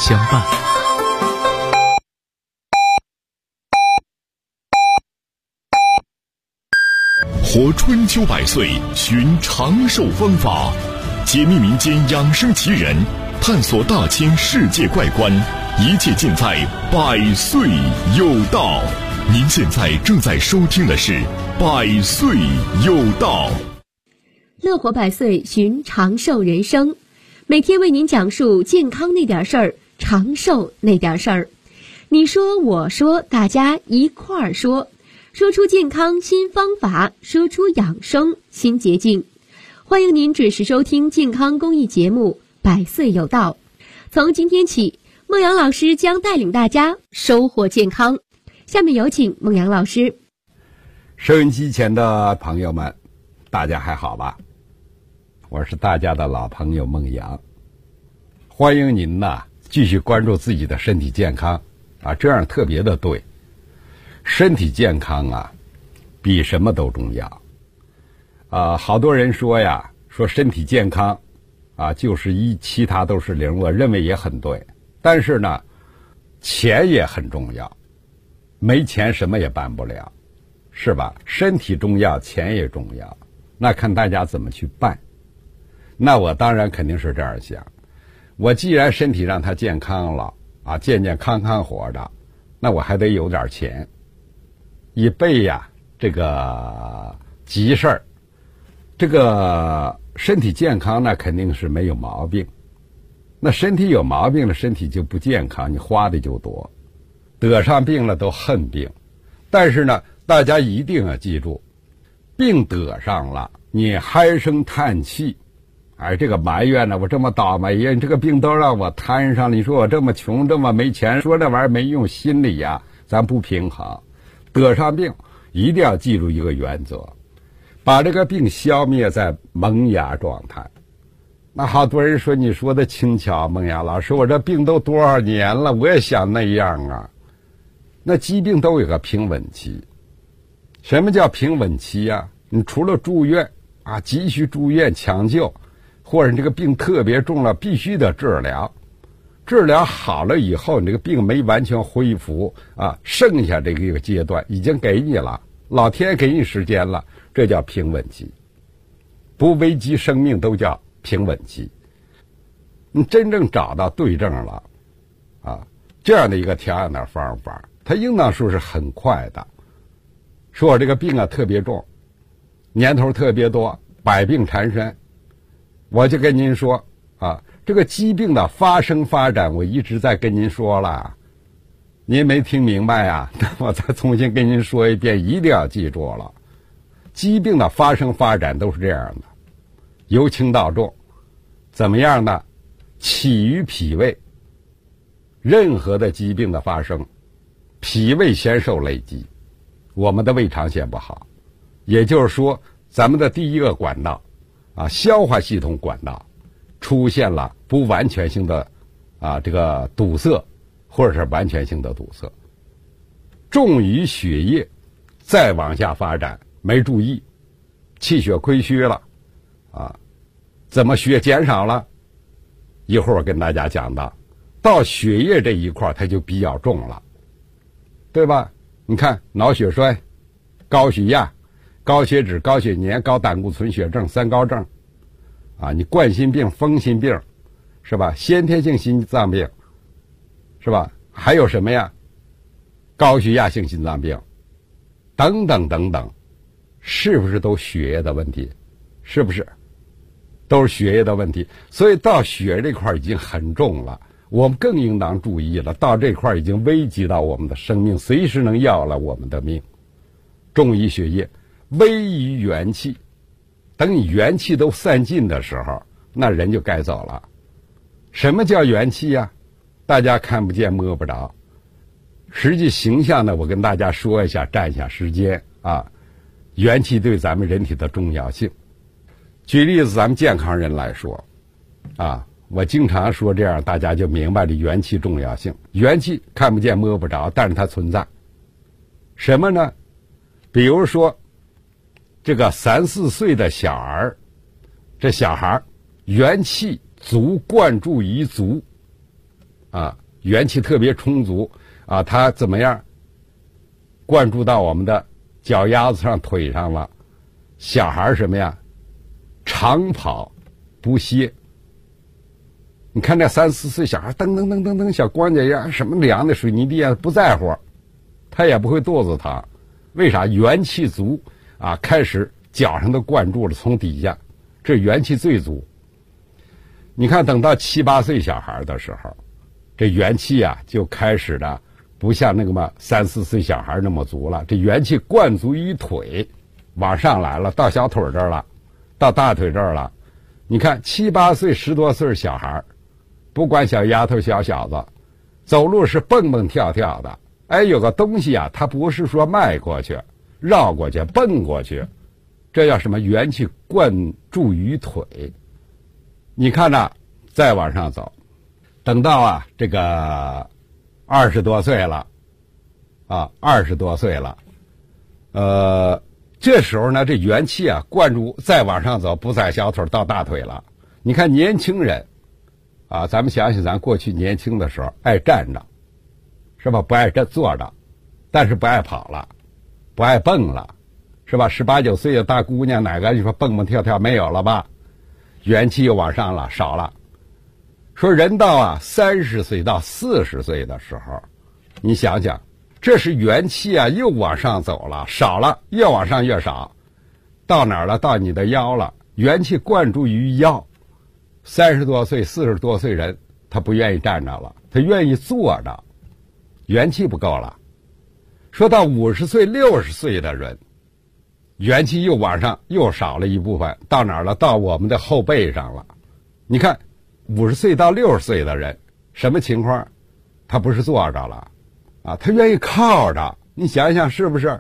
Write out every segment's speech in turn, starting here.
相伴。 活春秋百岁，寻长寿方法，解密民间养生奇人，探索大千世界怪观，一切尽在百岁有道。您现在正在收听的是百岁有道。 乐活百岁，寻长寿人生，每天为您讲述健康那点事儿，长寿那点事儿。你说我说，大家一块儿说，说出健康新方法，说出养生新捷径。欢迎您准时收听健康公益节目百岁有道。从今天起，孟阳老师将带领大家收获健康。下面有请孟阳老师。 收音机前的朋友们，大家还好吧？我是大家的老朋友孟阳，欢迎您呢继续关注自己的身体健康啊，这样特别的对。身体健康啊，比什么都重要啊。好多人说呀，说身体健康啊就是一，其他都是零，我认为也很对。但是呢，钱也很重要，没钱什么也办不了，是吧？身体重要，钱也重要，那看大家怎么去办。那我当然肯定是这样想，我既然身体让它健康了啊，健健康康活着，那我还得有点钱，以备呀这个急事儿。这个身体健康那肯定是没有毛病，那身体有毛病了，身体就不健康，你花的就多，得上病了都恨病。但是呢，大家一定要记住，病得上了，你唉声叹气，哎，这个埋怨呢，我这么倒霉呀，这个病都让我摊上了，你说我这么穷，这么没钱，说这玩意儿没用，心里呀咱不平衡。得上病一定要记住一个原则，把这个病消灭在萌芽状态。那好多人说你说的轻巧，孟阳老师，我这病都多少年了，我也想那样啊。那疾病都有个平稳期。什么叫平稳期呀？你除了住院啊，急需住院抢救，或者这个病特别重了，必须得治疗。治疗好了以后，你这个病没完全恢复啊，剩下这个一个阶段已经给你了，老天给你时间了，这叫平稳期。不危及生命都叫平稳期。你真正找到对症了啊，这样的一个调养的方法，它应当说是很快的。说我这个病啊特别重，年头特别多，百病缠身，我就跟您说啊，这个疾病的发生发展我一直在跟您说了，您没听明白啊？那我再重新跟您说一遍，一定要记住了。疾病的发生发展都是这样的，由轻到重。怎么样呢？起于脾胃。任何的疾病的发生，脾胃先受累积，我们的胃肠先不好，也就是说咱们的第一个管道啊，消化系统管道出现了不完全性的啊这个堵塞，或者是完全性的堵塞，重于血液，再往下发展，没注意，气血亏虚了啊，怎么血减少了？一会儿我跟大家讲到血液这一块它就比较重了，对吧？你看脑血栓、高血压、高血脂、高血粘、高胆固醇血症、三高症啊，你冠心病、风心病是吧？先天性心脏病是吧？还有什么呀？高血压性心脏病等等等等，是不是都血液的问题？是不是都是血液的问题？所以到血这块已经很重了，我们更应当注意了，到这块已经危及到我们的生命，随时能要了我们的命。重于血液，危于元气，等你元气都散尽的时候，那人就该走了。什么叫元气呀？大家看不见摸不着，实际形象呢，我跟大家说一下，占一下时间啊。元气对咱们人体的重要性。举例子，咱们健康人来说啊，我经常说这样，大家就明白了元气重要性。元气看不见摸不着，但是它存在。什么呢？比如说这个3、4岁的小孩，这小孩元气足，灌注于足， 啊，元气特别充足啊，它怎么样灌注到我们的脚丫子上、腿上了？小孩什么呀？长跑不歇。你看这3、4岁小孩，噔噔噔噔噔，小光脚丫，什么凉的水泥地啊，不在乎，他也不会肚子疼。为啥？元气足啊，开始脚上都灌注了，从底下，这元气最足。你看，等到7、8岁小孩的时候，这元气啊就开始的不像那个嘛3、4岁小孩那么足了，这元气灌足于腿，往上来了，到小腿这儿了，到大腿这儿了。你看7、8岁、10多岁小孩，不管小丫头小小子，走路是蹦蹦跳跳的。哎，有个东西啊，它不是说迈过去、绕过去、蹦过去，这叫什么？元气灌注于腿。你看呐，再往上走，等到啊这个20多岁了，啊20多岁了，这时候呢，这元气啊灌注，再往上走，不在小腿到大腿了。你看年轻人啊，咱们想想咱过去年轻的时候，爱站着，是吧？不爱坐着，但是不爱跑了，不爱蹦了，是吧？18、19岁的大姑娘，哪个你说蹦蹦跳跳没有了吧？元气又往上了，少了。说人到啊30岁到40岁的时候，你想想，这是元气啊又往上走了，少了，越往上越少，到哪儿了？到你的腰了，元气灌注于腰。30多岁、40多岁人，他不愿意站着了，他愿意坐着，元气不够了。说到50岁、60岁的人，元气又往上又少了一部分，到哪儿了？到我们的后背上了。你看50岁到60岁的人什么情况？他不是坐着了啊，他愿意靠着。你想想是不是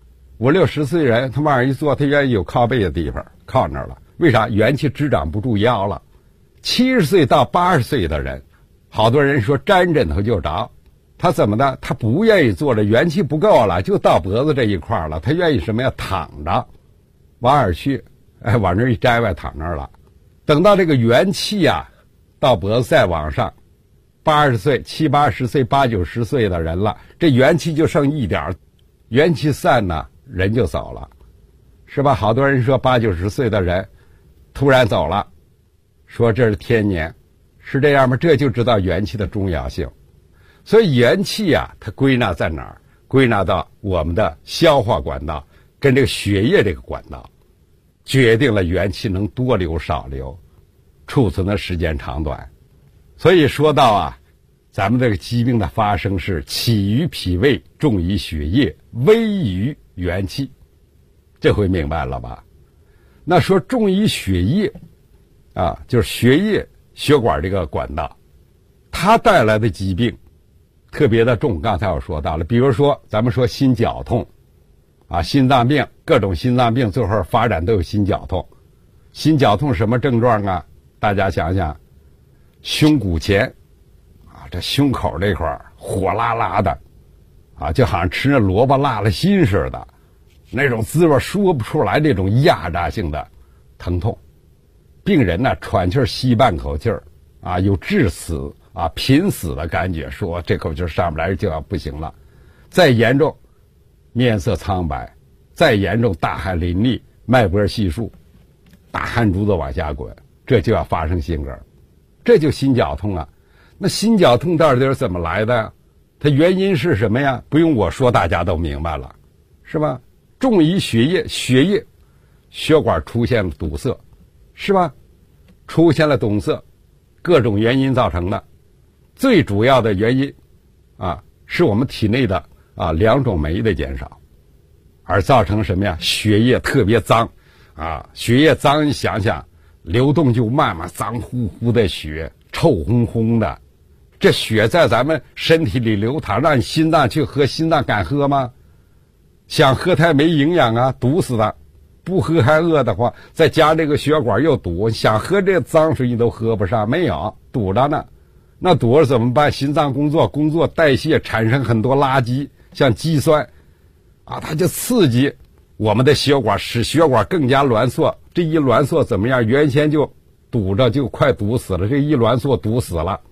？50、60岁人他往上一坐，他愿意有靠背的地方，靠那儿了。为啥？元气支掌不住腰了。70岁到80岁的人，好多人说沾枕头就着，他怎么的？他不愿意坐着，元气不够了，就到脖子这一块了。他愿意什么呀？躺着，往哪儿去？哎，往这一摘外躺那儿了。等到这个元气啊，到脖子再往上，80岁、70、80岁、80、90岁的人了，这元气就剩一点，元气散呢，人就走了，是吧？好多人说80、90岁的人突然走了，说这是天年，是这样吗？这就知道元气的重要性。所以元气啊，它归纳在哪儿？归纳到我们的消化管道跟这个血液这个管道，决定了元气能多流少流，储存的时间长短。所以说到啊，咱们这个疾病的发生是起于脾胃，重于血液，危于元气，这回明白了吧？那说重于血液啊，就是血液血管这个管道，它带来的疾病特别的重。刚才我说到了，比如说咱们说心绞痛啊，心脏病，各种心脏病最后发展都有心绞痛。心绞痛什么症状啊？大家想想，胸骨前啊，这胸口这块火辣辣的啊，就好像吃那萝卜辣了心似的，那种滋味说不出来，这种压榨性的疼痛。病人呢喘气吸半口气儿啊，有致死啊濒死的感觉，说这口气上不来就要不行了。再严重面色苍白，再严重大汗淋漓，脉搏细数，大汗珠子往下滚，这就要发生心梗，这就心绞痛啊。那心绞痛到底是怎么来的呀？它原因是什么呀？不用我说，大家都明白了，是吧？重于血液，血管出现了堵塞，是吧？出现了堵塞，各种原因造成的。最主要的原因啊，是我们体内的啊两种酶的减少，而造成什么呀？血液特别脏啊，血液脏，你想想，流动就慢慢，脏乎乎的血，臭烘烘的，这血在咱们身体里流淌，让你心脏去喝，心脏敢喝吗？想喝它没营养啊，堵死的。不喝还饿得慌，再加这个血管又堵，想喝这脏水你都喝不上，没有，堵着呢。那堵着怎么办？心脏工作代谢，产生很多垃圾，像肌酸啊，它就刺激我们的血管，使血管更加挛缩。这一挛缩怎么样？原先就堵着，就快堵死了，这一挛缩堵死了，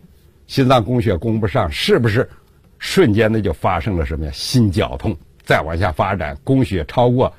心脏供血供不上，是不是瞬间的就发生了什么呀？心绞痛，再往下发展，供血超过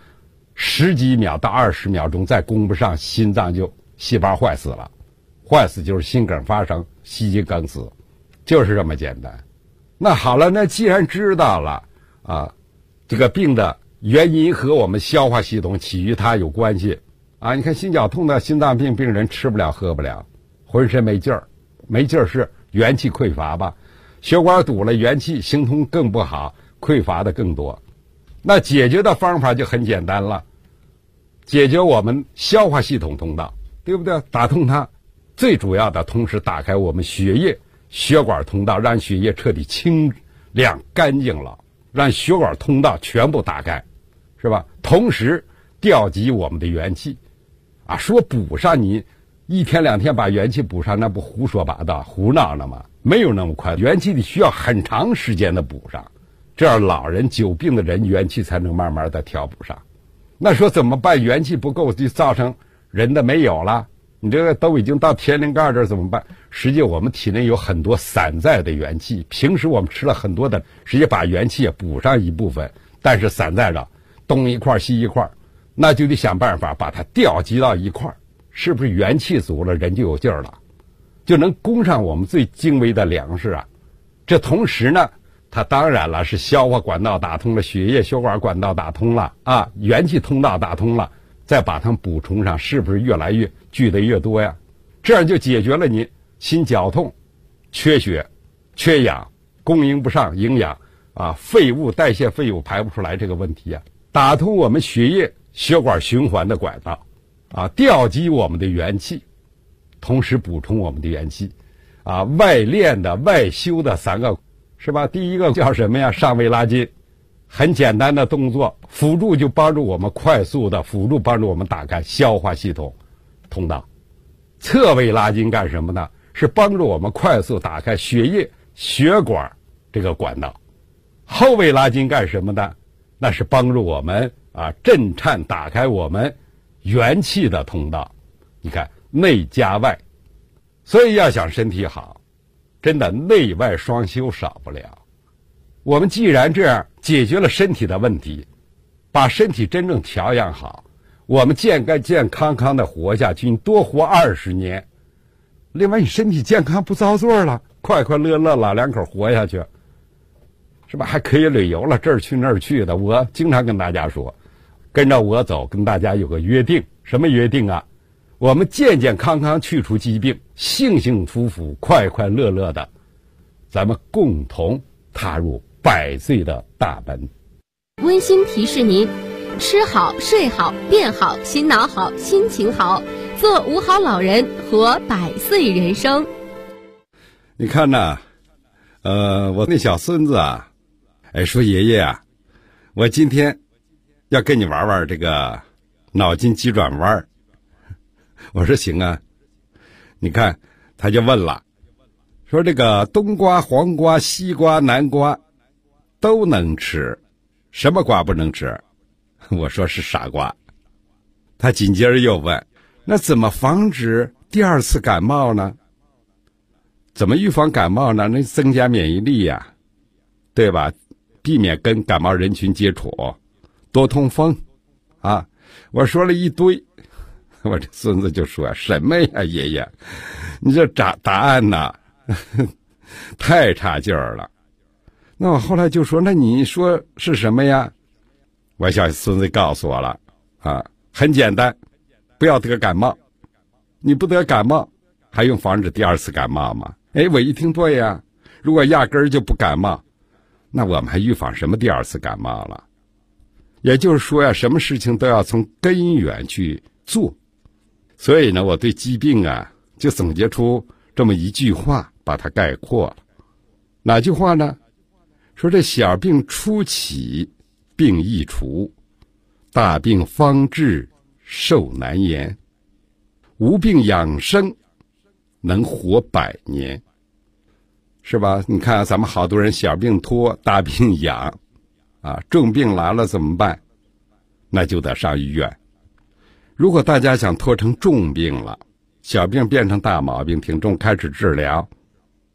10几秒到20秒钟，再供不上，心脏就细胞坏死了。坏死就是心梗发生，心肌梗死，就是这么简单。那好了，那既然知道了啊，这个病的原因和我们消化系统起于它有关系啊。你看心绞痛的心脏病病人吃不了喝不了，浑身没劲儿，没劲儿是元气匮乏吧？血管堵了，元气行通更不好，匮乏的更多。那解决的方法就很简单了，解决我们消化系统通道，对不对？打通它，最主要的同时打开我们血液血管通道，让血液彻底清亮干净了，让血管通道全部打开，是吧？同时调集我们的元气啊，说补上，你1天2天把元气补上，那不胡说八道胡闹了吗？没有那么快，元气得需要很长时间的补上，这样老人久病的人元气才能慢慢的调补上。那说怎么办？元气不够就造成人的没有了，你这个都已经到天灵盖这儿怎么办？实际我们体内有很多散在的元气，平时我们吃了很多的，实际把元气也补上一部分，但是散在着东一块西一块，那就得想办法把它调集到一块，是不是元气足了，人就有劲儿了，就能供上我们最精微的粮食啊。这同时呢，它当然了是消化管道打通了，血液血管管道打通了啊，元气通道打通了，再把它补充上，是不是越来越聚得越多呀？这样就解决了你心绞痛、缺血、缺氧、供应不上营养啊，废物代谢废物排不出来这个问题啊，打通我们血液血管循环的管道啊，调集我们的元气，同时补充我们的元气啊，外练的外修的3个是吧？第一个叫什么呀？上位拉筋，很简单的动作，辅助就帮助我们快速的辅助帮助我们打开消化系统通道。侧位拉筋干什么呢？是帮助我们快速打开血液血管这个管道。后位拉筋干什么呢？那是帮助我们啊震颤打开我们元气的通道。你看内加外，所以要想身体好，真的内外双修少不了。我们既然这样解决了身体的问题，把身体真正调养好，我们健康的活下去，你多活20年。另外你身体健康不遭罪了，快快乐乐老两口活下去，是吧？还可以旅游了，这儿去那儿去的。我经常跟大家说，跟着我走，跟大家有个约定。什么约定啊？我们健健康康去除疾病，幸幸福福快快乐乐的，咱们共同踏入100岁的大门。 温馨提示您，吃好睡好变好，心脑好心情好，做5好老人，活100岁人生。 你看呐，我那小孙子啊，说爷爷啊，我今天要跟你玩玩这个脑筋急转弯。我说行啊。你看他就问了，说这个冬瓜、黄瓜、西瓜、南瓜都能吃，什么瓜不能吃？我说是傻瓜。他紧接着又问，那怎么防止第2次感冒呢？怎么预防感冒呢？那增加免疫力呀，对吧？避免跟感冒人群接触，多通风啊。我说了一堆，我这孙子就说什么呀，爷爷，你这答案呐太差劲儿了。那我后来就说，那你说是什么呀？我小孙子告诉我了啊，很简单，不要得感冒。你不得感冒，还用防止第2次感冒吗？我一听对呀，如果压根儿就不感冒，那我们还预防什么第2次感冒了？也就是说呀，什么事情都要从根源去做。所以呢，我对疾病啊，就总结出这么一句话，把它概括了。哪句话呢？说这小病初起，病易除；大病方治，寿难言。无病养生，能活100年。是吧？你看咱们好多人小病拖，大病养啊，重病来了怎么办？那就得上医院。如果大家想拖成重病了，小病变成大毛病挺重，开始治疗，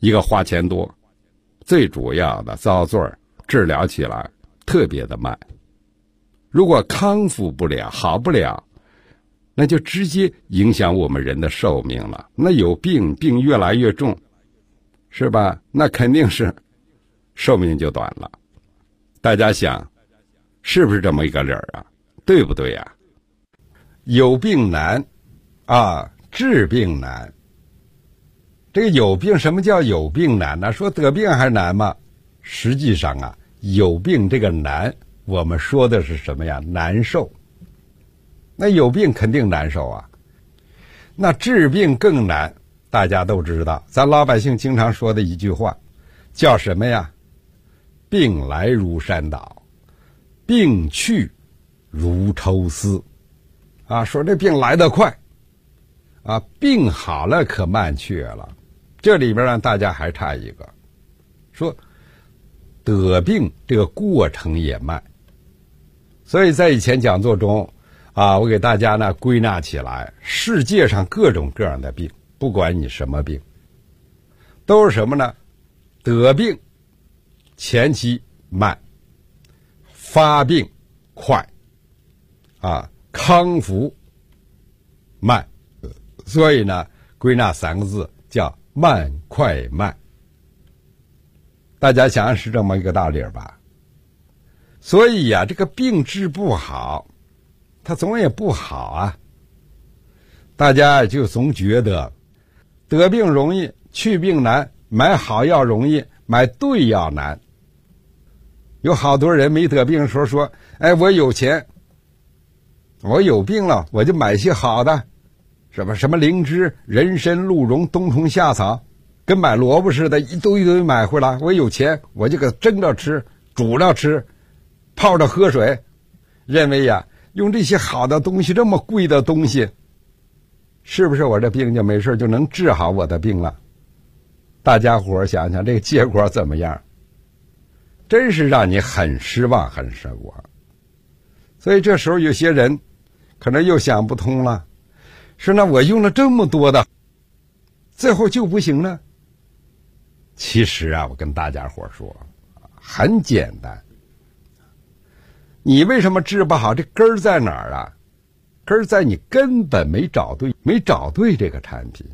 一个花钱多，最主要的遭罪治疗起来特别的慢。如果康复不了，好不了，那就直接影响我们人的寿命了。那有病越来越重，是吧？那肯定是寿命就短了。大家想，是不是这么一个理儿啊？对不对呀？有病难啊，治病难。这个有病，什么叫有病难呢？说得病还难吗？实际上啊，有病这个难，我们说的是什么呀？难受。那有病肯定难受啊。那治病更难，大家都知道，咱老百姓经常说的一句话，叫什么呀？病来如山倒，病去如抽丝。啊，说这病来得快，啊，病好了可慢去了。这里边让大家还差一个，说得病这个过程也慢。所以在以前讲座中啊，我给大家呢归纳起来，世界上各种各样的病，不管你什么病，都是什么呢？得病前期慢，发病快，啊，康复慢。所以呢，归纳3个字叫慢快慢。大家想想是这么一个道理吧。所以呀，这个病治不好，它总也不好啊。大家就总觉得得病容易，去病难，买好药容易，买对药难。有好多人没得病的时候说，哎，我有钱，我有病了，我就买些好的，什么灵芝、人参、鹿茸、冬虫夏草，跟买萝卜似的，一堆买回来。我有钱，我就给蒸着吃，煮着吃，泡着喝水，认为呀，用这些好的东西，这么贵的东西，是不是我这病就没事，就能治好我的病了？大家伙想想，这个结果怎么样？真是让你很失望，很失望。所以这时候有些人可能又想不通了，说那我用了这么多的，最后就不行了。其实啊，我跟大家伙说，很简单。你为什么治不好？这根儿在哪儿啊？根儿在你根本没找对这个产品。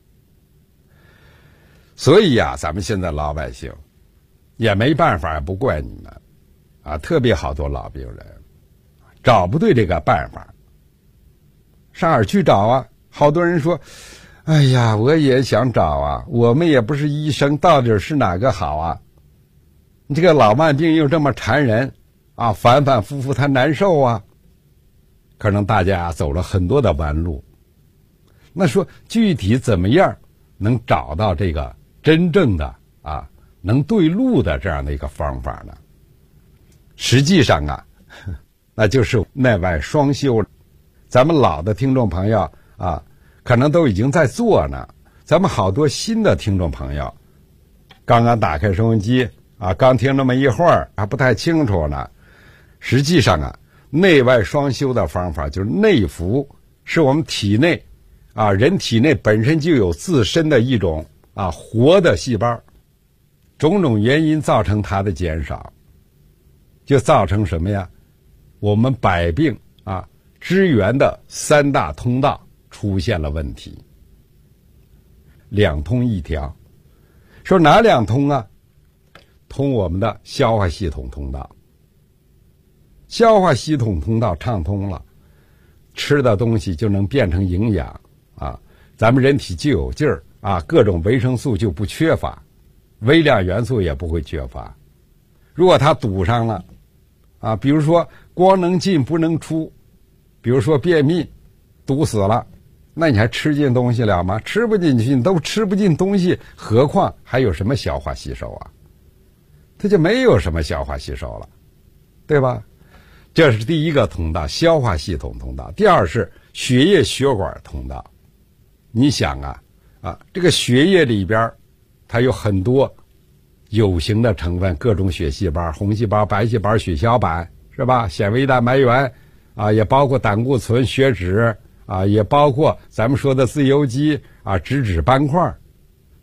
所以呀，咱们现在老百姓也没办法，也不怪你们啊，特别好多老病人找不对这个办法，上哪儿去找啊？好多人说，哎呀，我也想找啊，我们也不是医生，到底是哪个好啊？你这个老慢病又这么缠人啊，反反复复它难受啊。可能大家走了很多的弯路。那说具体怎么样能找到这个真正的啊能对路的这样的一个方法呢？实际上啊，那就是内外双修。咱们老的听众朋友啊，可能都已经在做呢。咱们好多新的听众朋友，刚刚打开收音机啊，刚听那么一会儿，还不太清楚呢。实际上啊，内外双修的方法就是内服，是我们体内啊，人体内本身就有自身的一种啊活的细胞，种种原因造成它的减少，就造成什么呀？我们百病啊支援的3大通道出现了问题，两通一条。说哪两通啊？通我们的消化系统通道，消化系统通道畅通了，吃的东西就能变成营养啊，咱们人体就有劲儿啊，各种维生素就不缺乏，微量元素也不会缺乏。如果它堵上了啊，比如说光能进不能出，比如说便秘堵死了，那你还吃进东西了吗？吃不进去，你都吃不进东西，何况还有什么消化吸收啊？它就没有什么消化吸收了，对吧？这是第一个通道，消化系统通道。第二是血液血管通道。你想啊，这个血液里边它有很多有形的成分，各种血细胞，红细胞、白细胞、血小板，是吧？纤维蛋白原啊，也包括胆固醇、血脂啊，也包括咱们说的自由基啊、脂肪斑块。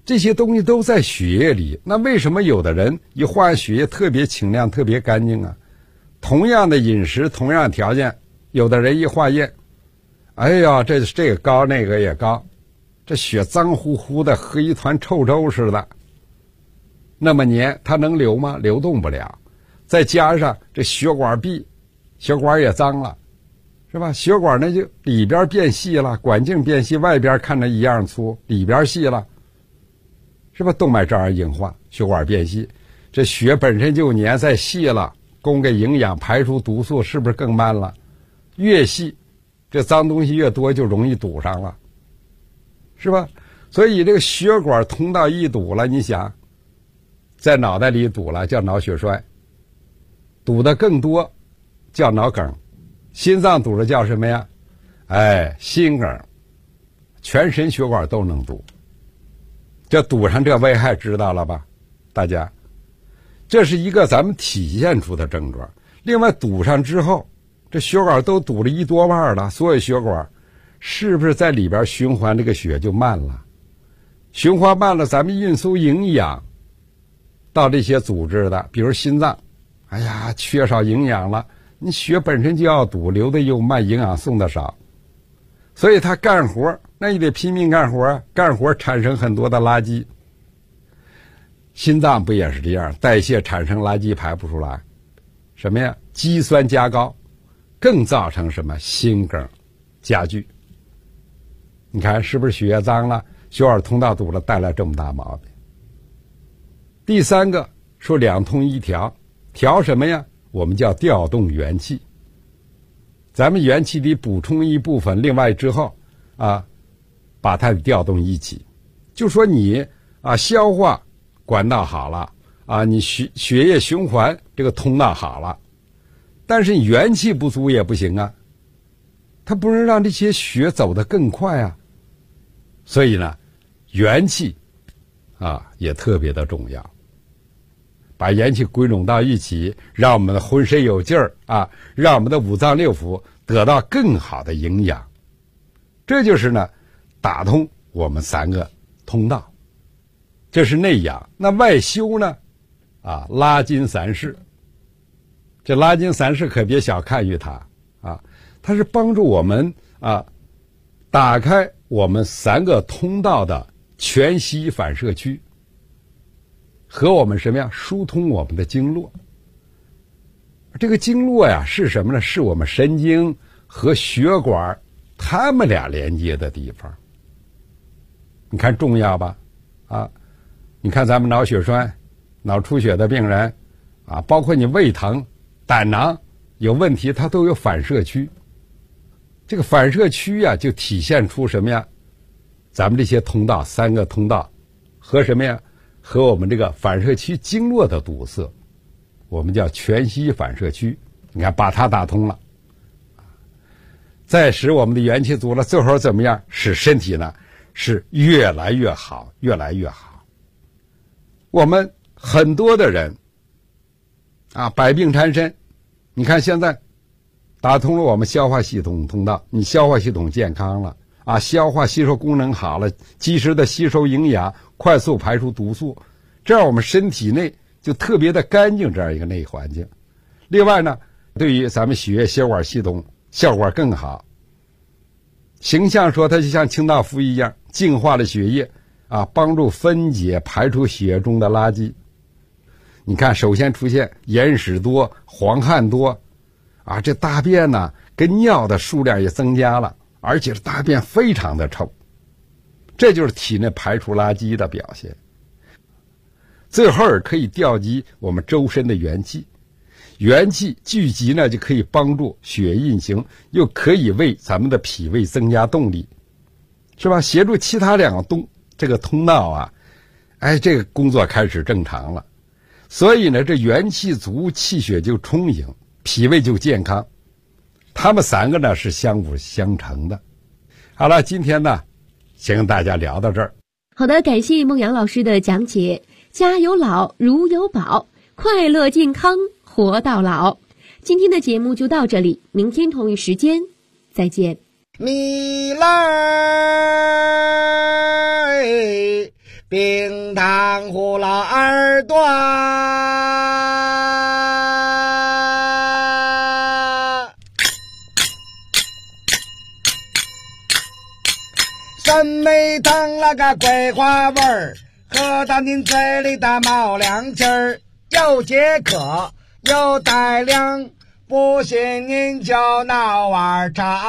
这些东西都在血液里。那为什么有的人一化血液特别清亮特别干净啊？同样的饮食同样条件，有的人一化验，哎呀，这个高那个也高，这血脏乎乎的，和一团臭粥似的，那么黏，它能流吗？流动不了。再加上这血管壁，血管也脏了，是吧？血管那就里边变细了，管径变细，外边看着一样粗，里边细了，是吧？动脉照样硬化，血管变细，这血本身就黏，再细了，供给营养排出毒素是不是更慢了？越细这脏东西越多，就容易堵上了，是吧？所以这个血管通道一堵了，你想在脑袋里堵了叫脑血栓，堵得更多叫脑梗，心脏堵了叫什么呀？心梗，全身血管都能堵。这堵上这危害知道了吧？大家，这是一个咱们体现出的症状。另外堵上之后，这血管都堵了一多半了，所有血管是不是在里边循环这个血就慢了？循环慢了，咱们运输营养到这些组织的，比如心脏，哎呀，缺少营养了，你血本身就要堵，流的又慢，营养送的少，所以他干活那也得拼命干活啊，干活产生很多的垃圾。心脏不也是这样，代谢产生垃圾排不出来，什么呀？肌酸加高，更造成什么？心梗加剧。你看是不是血液脏了，血管通道堵了，带来这么大毛病？第三个说两通一调，调什么呀？我们叫调动元气。咱们元气里补充一部分，另外之后把它调动一起。就说你消化管道好了你血液循环这个通道好了，但是你元气不足也不行啊，它不能让这些血走得更快啊。所以呢，元气也特别的重要，把元气归拢到一起，让我们的浑身有劲儿让我们的五脏六腑得到更好的营养。这就是呢，打通我们三个通道，这是内养。那外修呢？拉筋散矢。这拉筋散矢可别小看于它它是帮助我们打开我们三个通道的全息反射区，和我们什么呀？疏通我们的经络。这个经络呀是什么呢？是我们神经和血管它们俩连接的地方。你看重要吧？你看咱们脑血栓、脑出血的病人包括你胃疼、胆囊有问题，它都有反射区。这个反射区就体现出什么呀？咱们这些通道，三个通道和什么呀？和我们这个反射区经络的堵塞，我们叫全息反射区。你看把它打通了，再使我们的元气足了，最后怎么样？使身体呢是越来越好，越来越好。我们很多的人百病缠身，你看现在打通了我们消化系统通道，你消化系统健康了消化吸收功能好了，及时的吸收营养，快速排出毒素，这样我们身体内就特别的干净，这样一个内环境。另外呢，对于咱们血液血管系统效果更好。形象说它就像清道夫一样，净化了血液帮助分解排出血中的垃圾。你看首先出现眼屎多、黄汗多这大便呢跟尿的数量也增加了，而且大便非常的臭，这就是体内排出垃圾的表现。最后可以调集我们周身的元气，元气聚集呢就可以帮助血运行，又可以为咱们的脾胃增加动力，是吧？协助其他两个这个通道这个工作开始正常了。所以呢，这元气足，气血就充盈，脾胃就健康。他们三个呢是相辅相成的。好了，今天呢先跟大家聊到这儿。 好的，感谢孟阳老师的讲解。家有老如有宝，快乐健康活到老。今天的节目就到这里，明天同一时间再见。 你来冰糖葫芦耳朵，酸梅汤那个桂花味儿，喝到您嘴里的冒凉气儿，又解渴又带凉，不信您就闹碗茶。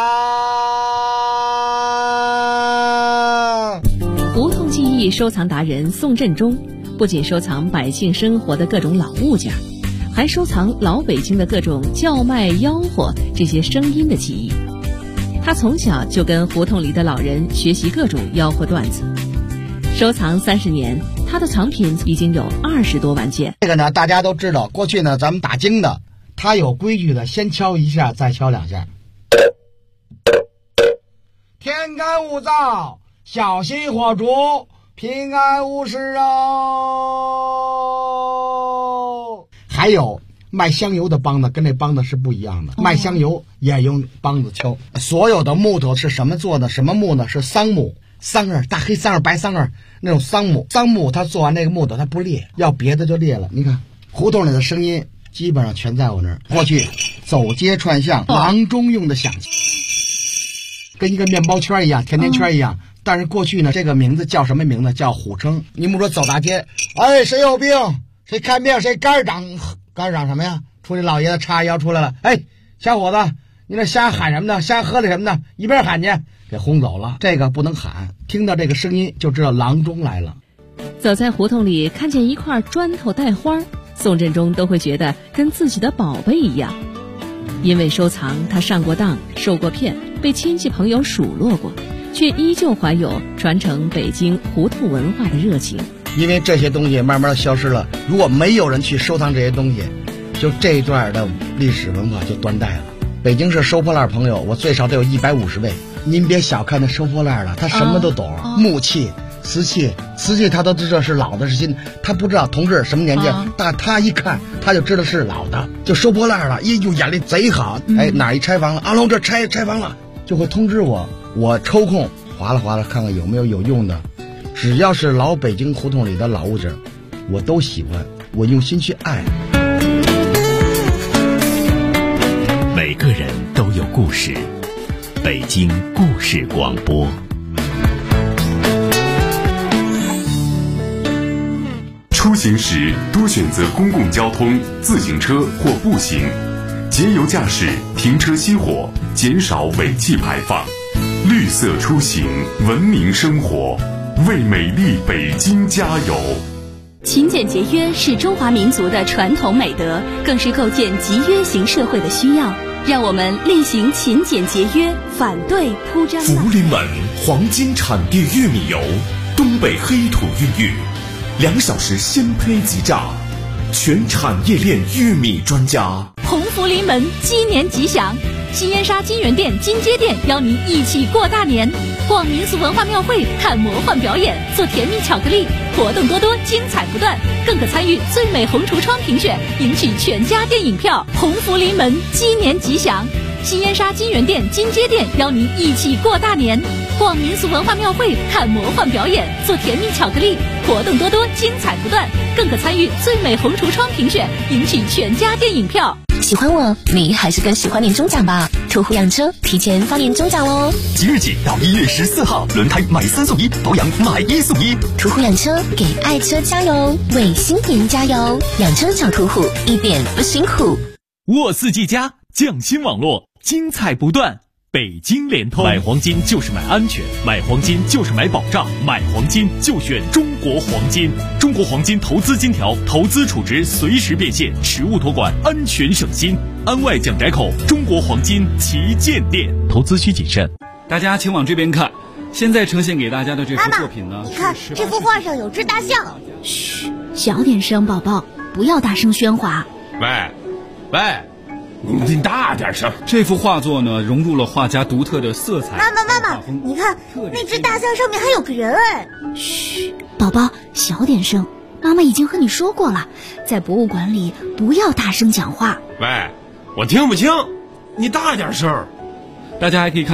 胡同记忆收藏达人宋振中不仅收藏百姓生活的各种老物件，还收藏老北京的各种叫卖吆喝这些声音的记忆。他从小就跟胡同里的老人学习各种吆喝段子，收藏30年，他的藏品已经有20多万件。 这个呢，大家都知道，过去呢咱们打更的，他有规矩的，先敲一下，再敲2下。天干物燥，小心火烛，平安无事哦。还有卖香油的梆子跟那梆子是不一样的，卖香油也用梆子敲。所有的木头是什么做的？什么木呢？是桑木，桑叶，大黑桑叶、白桑叶那种桑木。桑木它做完那个木头它不裂，要别的就裂了。你看胡同里的声音基本上全在我那儿。过去走街串巷，郎中用的响器，跟一个面包圈一样，甜甜圈一样。但是过去呢，这个名字叫什么名字？叫虎称。你们说走大街，哎，谁有病？谁看病？谁肝长？肝长什么呀？出去老爷子叉腰出来了，哎，小伙子，你那瞎喊什么呢？瞎喝的什么呢？一边喊去，给轰走了。这个不能喊，听到这个声音就知道郎中来了。 走在胡同里，看见一块砖头带花，宋振中都会觉得跟自己的宝贝一样。因为收藏，他上过当，受过骗，被亲戚朋友数落过，却依旧怀有传承北京胡同文化的热情。 因为这些东西慢慢的消失了，如果没有人去收藏这些东西，就这一段的历史文化就断代了。北京市收破烂朋友，我最少得有150位。您别小看那收破烂的，他什么都懂，木器、瓷器他都知道是老的是新的，他不知道同志什么年纪，但他一看他就知道是老的，就收破烂了，就眼力贼好。哎，哪一拆房了？阿龙这拆房了，就会通知我，我抽空划拉看看有没有用的。只要是老北京胡同里的老物件，我都喜欢，我用心去爱。 每个人都有故事，北京故事广播。出行时多选择公共交通、自行车或步行，节油驾驶，停车熄火，减少尾气排放。绿色出行，文明生活，为美丽北京加油。 勤俭节约是中华民族的传统美德，更是构建集约型社会的需要。让我们厉行勤俭节约，反对铺张。 福临门黄金产地玉米油，东北黑土孕育，2小时鲜胚即榨，全产业链玉米专家。 鸿福临门，鸡年吉祥！西燕沙金源店、金街店邀您一起过大年，逛民俗文化庙会，看魔幻表演，做甜蜜巧克力，活动多多，精彩不断，更可参与最美红橱窗评选，赢取全家电影票。鸿福临门，鸡年吉祥！西燕沙金源店、金街店邀您一起过大年，逛民俗文化庙会，看魔幻表演，做甜蜜巧克力，活动多多，精彩不断，更可参与最美红橱窗评选，赢取全家电影票。 喜欢我，你还是更喜欢年终奖吧。途虎养车提前发年终奖哦， 即日起到1月14号，轮胎买3送1，保养买1送1。 途虎养车给爱车加油，为新年加油，养车找途虎一点不辛苦。 沃四季家匠心网络，精彩不断。北京联通，买黄金就是买安全，买黄金就是买保障，买黄金就选中国黄金。中国黄金投资金条，投资储值随时变现，实物托管，安全省心。安外蒋宅口中国黄金旗舰店，投资需谨慎。 大家请往这边看，现在呈现给大家的这幅作品呢， 你看这幅画上有只大象。 嘘，小点声，宝宝，不要大声喧哗。 喂，你大点声！ 这幅画作呢，融入了画家独特的色彩。 妈妈，你看那只大象上面还有个人哎！ 嘘，宝宝，小点声。妈妈已经和你说过了，在博物馆里不要大声讲话。 喂，我听不清，你大点声。 大家还可以看到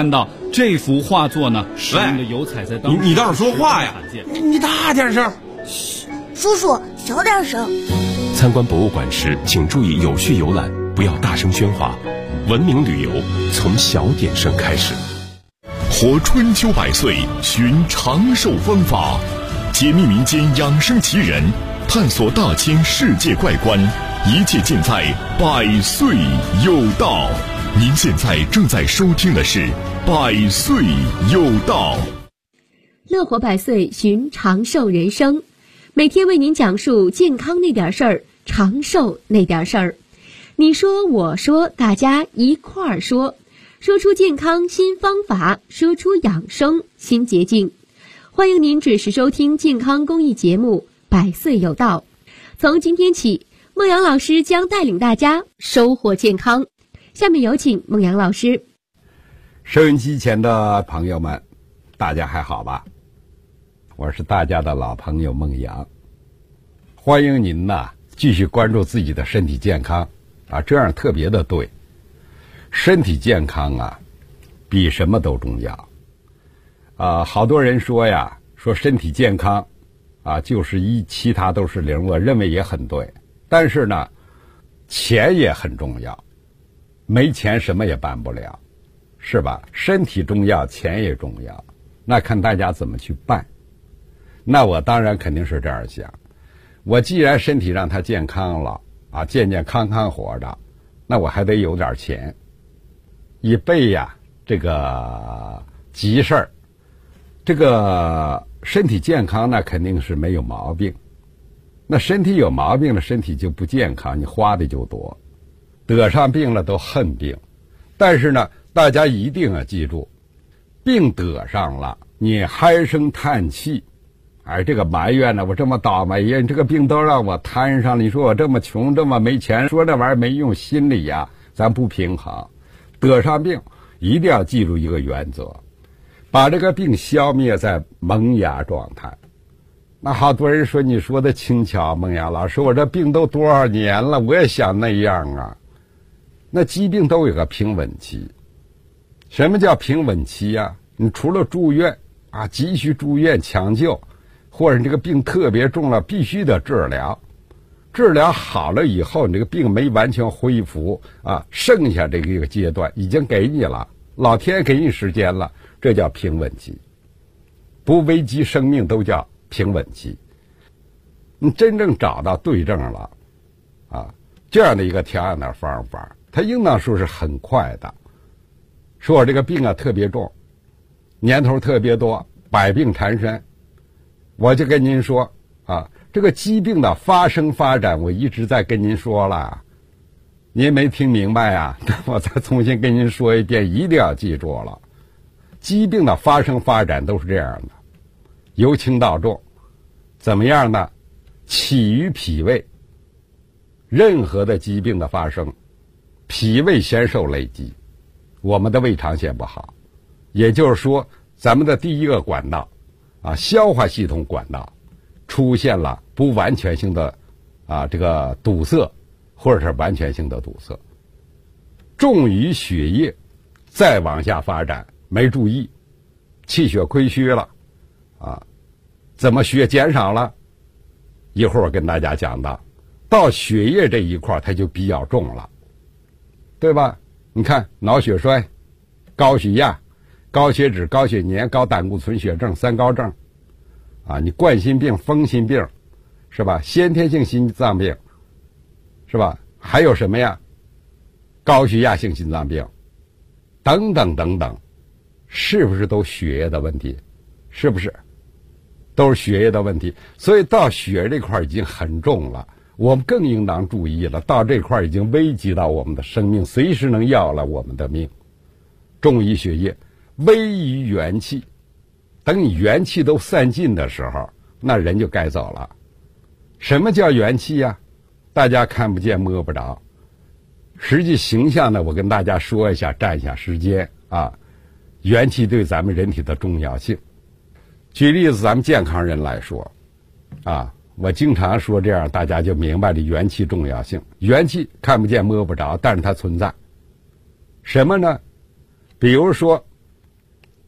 这幅画作呢，使用的油彩在当时你倒是说话呀！你大点声。 叔叔小点声。 参观博物馆时，请注意有序游览，不要大声喧哗。文明旅游从小点声开始。 活春秋百岁，寻长寿方法，解密民间养生奇人，探索大千世界怪观，一切尽在百岁有道。您现在正在收听的是百岁有道。 乐活百岁，寻长寿人生，每天为您讲述健康那点事儿，长寿那点事儿。你说我说，大家一块儿说，说出健康新方法，说出养生新捷径。欢迎您准时收听健康公益节目百岁有道。从今天起，孟阳老师将带领大家收获健康。下面有请孟阳老师。 收音机前的朋友们，大家还好吧？我是大家的老朋友孟阳，欢迎您呢继续关注自己的身体健康啊，这样特别的对。身体健康啊，比什么都重要啊。好多人说呀，说身体健康啊就是一，其他都是零，我认为也很对。但是呢，钱也很重要，没钱什么也办不了，是吧？身体重要，钱也重要，那看大家怎么去办。那我当然肯定是这样想，我既然身体让它健康了啊，健健康康活着，那我还得有点钱，以备呀这个急事儿。这个身体健康那肯定是没有毛病，那身体有毛病了，身体就不健康，你花的就多，得上病了都恨病。但是呢，大家一定要记住，病得上了，你唉声叹气，哎，这个埋怨呢，我这么倒霉呀，这个病都让我摊上了，你说我这么穷，这么没钱，说这玩意儿没用，心里呀咱不平衡。得上病一定要记住一个原则，把这个病消灭在萌芽状态。那好多人说你说的轻巧，孟阳老师，我这病都多少年了，我也想那样啊。那疾病都有个平稳期。什么叫平稳期呀？你除了住院啊，急需住院抢救，或者你这个病特别重了，必须得治疗。治疗好了以后，你这个病没完全恢复啊，剩下这个阶段已经给你了，老天给你时间了，这叫平稳期。不危及生命都叫平稳期。你真正找到对症了啊，这样的一个调养的方法，它应当说是很快的。说我这个病啊特别重，年头特别多，百病缠身，我就跟您说啊，这个疾病的发生发展，我一直在跟您说了，您没听明白啊？那我再重新跟您说一遍，一定要记住了。疾病的发生发展都是这样的，由轻到重，怎么样呢？起于脾胃。任何的疾病的发生，脾胃先受累积，我们的胃肠先不好，也就是说，咱们的第一个管道啊，消化系统管道出现了不完全性的啊这个堵塞，或者是完全性的堵塞，重于血液，再往下发展，没注意，气血亏虚了啊，怎么血减少了？一会儿我跟大家讲到血液这一块它就比较重了，对吧？你看脑血栓、高血压、高血脂、高血粘、高胆固醇血症、三高症啊，你冠心病、风心病是吧？先天性心脏病是吧？还有什么呀？高血压性心脏病等等等等，是不是都血液的问题？是不是都是血液的问题？所以到血这块已经很重了，我们更应当注意了，到这块已经危及到我们的生命，随时能要了我们的命。重于血液，危于元气，等你元气都散尽的时候，那人就该走了。什么叫元气呀？大家看不见摸不着，实际形象呢，我跟大家说一下，占一下时间啊。元气对咱们人体的重要性，举例子，咱们健康人来说啊，我经常说这样，大家就明白了元气重要性。元气看不见摸不着，但是它存在。什么呢？比如说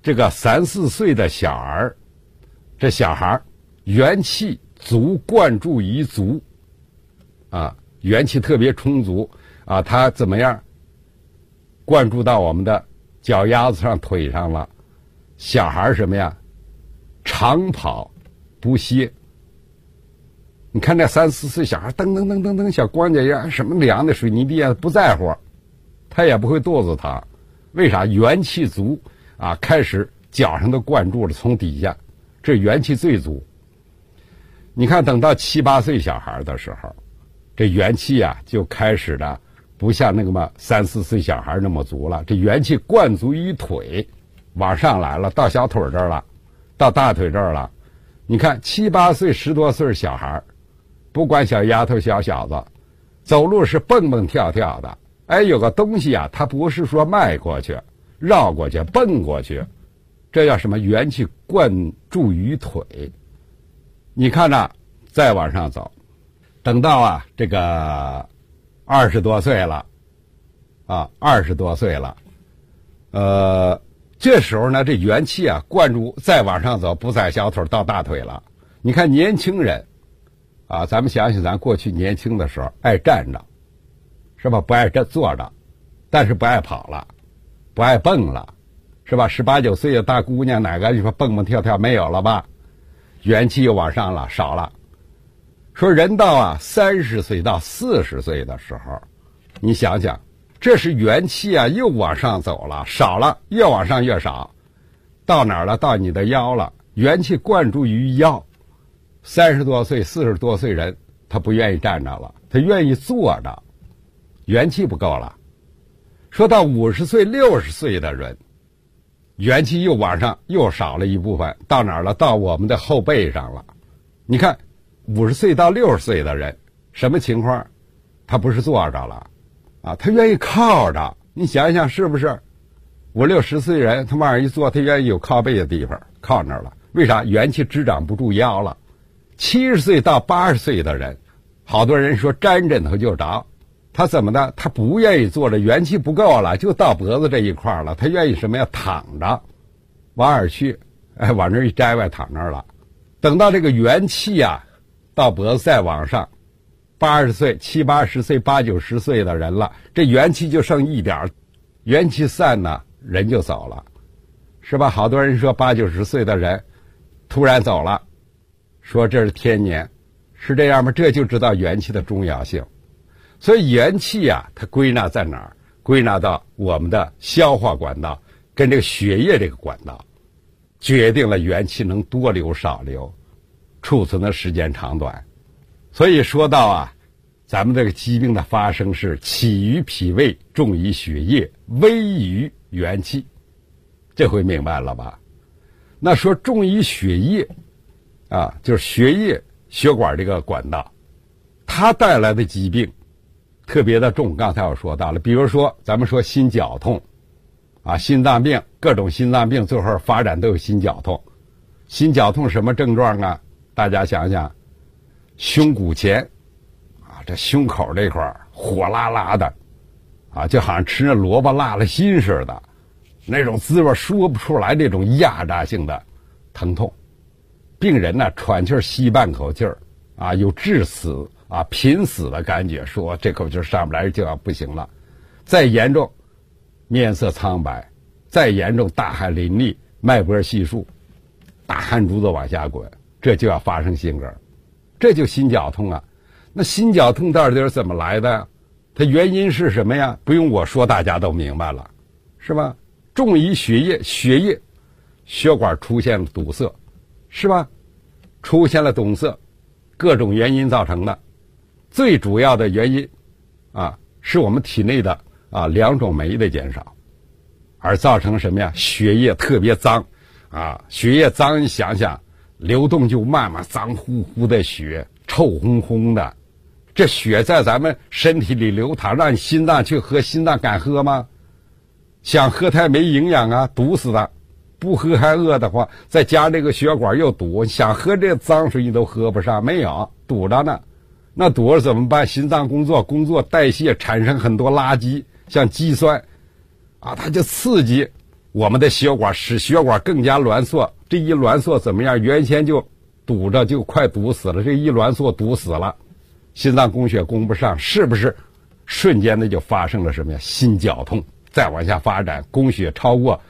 这个3、4岁的小儿，这小孩元气足，灌注于足，啊，元气特别充足啊，他怎么样？灌注到我们的脚丫子上、腿上了。小孩什么呀？长跑不歇。你看那3、4岁小孩，噔噔噔噔噔，小光脚丫，什么凉的水泥地啊，不在乎，他也不会肚子疼。为啥？元气足啊，开始脚上都灌注了，从底下，这元气最足。你看，等到7、8岁小孩的时候，这元气啊就开始了，不像那个嘛3、4岁小孩那么足了。这元气灌足于腿，往上来了，到小腿这儿了，到大腿这儿了。你看7、8岁、10多岁小孩，不管小丫头、小小子，走路是蹦蹦跳跳的。哎，有个东西啊，它不是说迈过去、绕过去、蹦过去，这叫什么？元气灌注于腿。你看着，再往上走，等到啊这个20多岁了，啊20多岁了，这时候呢，这元气啊灌注，再往上走，不在小腿到大腿了。你看年轻人，啊，咱们想想咱过去年轻的时候，爱站着，是吧？不爱坐着，但是不爱跑了，不爱蹦了，是吧？18、19岁的大姑娘，哪个你说蹦蹦跳跳没有了吧？元气又往上了，少了。说人到啊30岁到40岁的时候，你想想，这是元气啊又往上走了，少了，越往上越少，到哪儿了？到你的腰了，元气灌注于腰。30多岁、40多岁人，他不愿意站着了，他愿意坐着，元气不够了。说到50岁、60岁的人，元气又往上又少了一部分，到哪儿了？到我们的后背上了。你看50岁到60岁的人什么情况？他不是坐着了啊，他愿意靠着。你想想是不是？50、60岁人他往上一坐，他愿意有靠背的地方，靠那儿了。为啥？元气支掌不住腰了。70岁到80岁的人，好多人说沾枕头就着，他怎么的？他不愿意坐着，元气不够了，就到脖子这一块了。他愿意什么呀？躺着，往哪儿去？哎，往这儿一摘外躺那儿了。等到这个元气啊，到脖子再往上，80岁、70、80岁、80、90岁的人了，这元气就剩一点，元气散呢，人就走了，是吧？好多人说80、90岁的人突然走了，说这是天年，是这样吗？这就知道元气的重要性。所以元气啊，它归纳在哪儿？归纳到我们的消化管道跟这个血液这个管道，决定了元气能多流少流，储存的时间长短。所以说到啊，咱们这个疾病的发生是起于脾胃，重于血液，危于元气，这回明白了吧？那说重于血液啊，就是血液血管这个管道，它带来的疾病特别的重。刚才我说到了，比如说咱们说心绞痛啊，心脏病，各种心脏病最后发展都有心绞痛。心绞痛什么症状啊？大家想想，胸骨前啊，这胸口这块火辣辣的啊，就好像吃那萝卜辣了心似的，那种滋味说不出来，这种压榨性的疼痛。病人呢喘气吸半口气儿啊，有致死啊濒死的感觉，说这口气上不来就要不行了。再严重面色苍白，再严重大汗淋漓，脉搏细数，大汗珠子往下滚，这就要发生心梗，这就心绞痛啊。那心绞痛到底是怎么来的？它原因是什么呀？不用我说，大家都明白了，是吧？重于血液，血管出现了堵塞，是吧？出现了堵塞，各种原因造成的。最主要的原因啊，是我们体内的啊两种酶的减少，而造成什么呀？血液特别脏啊，血液脏，你想想，流动就慢慢，脏乎乎的血，臭烘烘的，这血在咱们身体里流淌，让你心脏去喝，心脏敢喝吗？想喝它没营养啊，堵死的，不喝还饿得慌，再加这个血管又堵，想喝这脏水你都喝不上，没有，堵着呢。那堵着怎么办？心脏工作代谢，产生很多垃圾，像肌酸啊，它就刺激我们的血管使血管更加挛缩，这一挛缩怎么样？原先就堵着，就快堵死了，这一挛缩堵死了，心脏供血供不上，是不是瞬间的就发生了什么呀？心绞痛，再往下发展，供血超过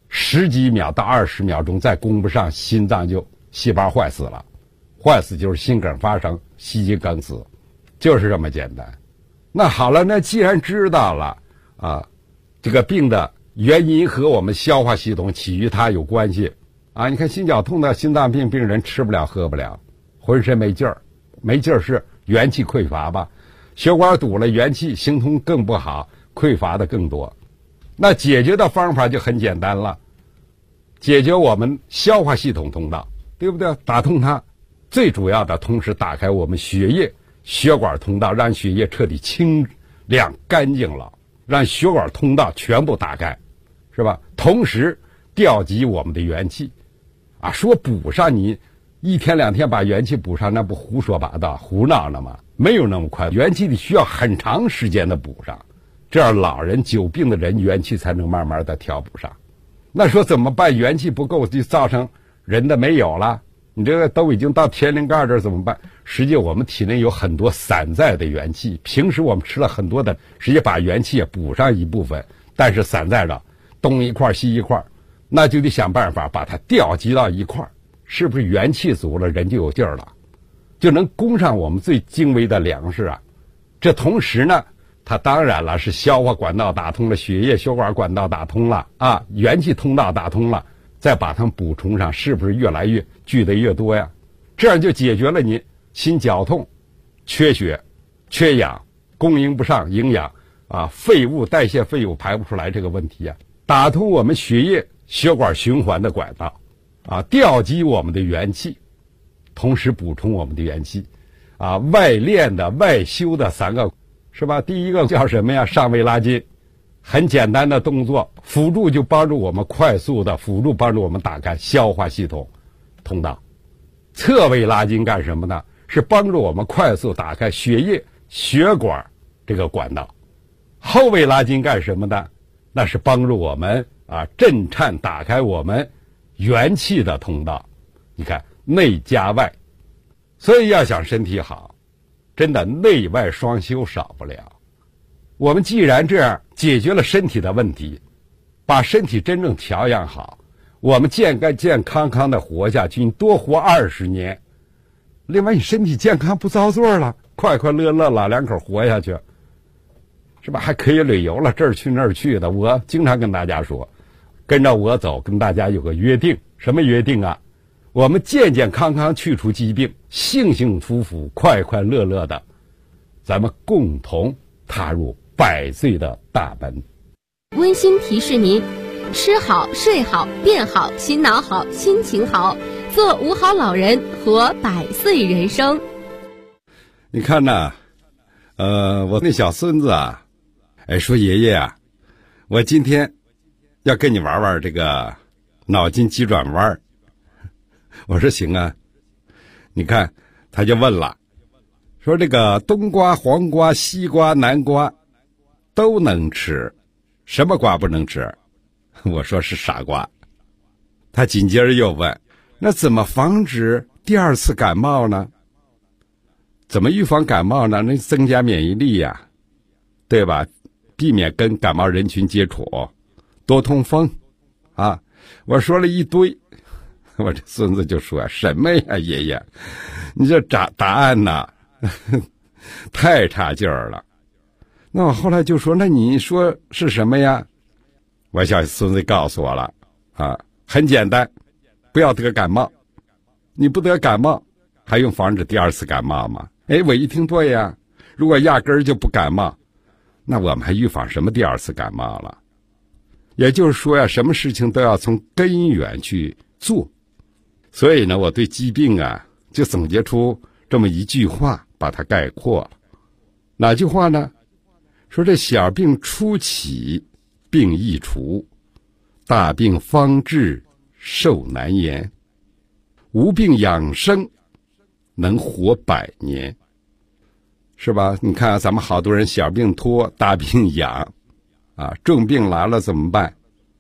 10几秒到20秒钟，再供不上，心脏就细胞坏死了，坏死就是心梗发生，心肌梗死，就是这么简单。那好了，那既然知道了啊，这个病的原因和我们消化系统起于它有关系啊！你看心绞痛的心脏病病人吃不了喝不了，浑身没劲儿，没劲儿是元气匮乏吧？血管堵了，元气行通更不好，匮乏的更多。那解决的方法就很简单了，解决我们消化系统通道，对不对？打通它，最主要的同时打开我们血液血管通道，让血液彻底清亮干净了，让血管通道全部打开，是吧？同时调集我们的元气啊，说补上，你1天2天把元气补上，那不胡说八道胡闹了吗？没有那么快，元气得需要很长时间的补上，这样老人久病的人元气才能慢慢的调补上。那说怎么办？元气不够就造成人的没有了，你这个都已经到天灵盖这儿怎么办？实际我们体内有很多散在的元气，平时我们吃了很多的，实际把元气也补上一部分，但是散在着东一块西一块，那就得想办法把它调集到一块，是不是元气足了，人就有劲儿了，就能供上我们最精微的粮食啊。这同时呢，它当然了是消化管道打通了，血液血管管道打通了啊，元气通道打通了，再把它们补充上，是不是越来越聚得越多呀？这样就解决了你心绞痛、缺血、缺氧、供应不上营养啊，废物代谢废物排不出来这个问题啊，打通我们血液血管循环的管道啊，调集我们的元气，同时补充我们的元气啊，外练的外修的3个是吧？第一个叫什么呀？上位拉筋，很简单的动作，辅助就帮助我们快速的辅助帮助我们打开消化系统通道。侧位拉筋干什么呢？是帮助我们快速打开血液血管这个管道。后位拉筋干什么呢？那是帮助我们啊震颤打开我们元气的通道。你看内加外，所以要想身体好，真的内外双修少不了。我们既然这样解决了身体的问题，把身体真正调养好，我们健康的活下去，你多活20年。另外你身体健康不遭罪了，快快乐乐老两口活下去，是吧？还可以旅游了，这儿去那儿去的。我经常跟大家说，跟着我走，跟大家有个约定。什么约定啊？我们健健康康去除疾病，幸幸福福快快乐乐的，咱们共同踏入100岁的大门。 温馨提示您，吃好睡好变好，心脑好心情好，做5好老人，活100岁人生。 你看呐，我那小孙子啊，说爷爷啊，我今天要跟你玩玩这个脑筋急转弯。我说行啊。你看他就问了，说这个冬瓜、黄瓜、西瓜、南瓜都能吃，什么瓜不能吃？我说是傻瓜。他紧接着又问，那怎么防止第2次感冒呢？怎么预防感冒呢？那增加免疫力呀，对吧？避免跟感冒人群接触，多通风啊。我说了一堆，我这孙子就说什么呀，爷爷，你这答案呐太差劲儿了。那我后来就说，那你说是什么呀？我小孙子告诉我了啊，很简单，不要得感冒。你不得感冒，还用防止第2次感冒吗？我一听对呀，如果压根儿就不感冒，那我们还预防什么第2次感冒了？也就是说呀，什么事情都要从根源去做。所以呢，我对疾病啊，就总结出这么一句话，把它概括了。哪句话呢？说这小病初起，病易除；大病方治，寿难言。无病养生，能活100年。是吧？你看咱们好多人小病拖，大病养啊，重病来了怎么办？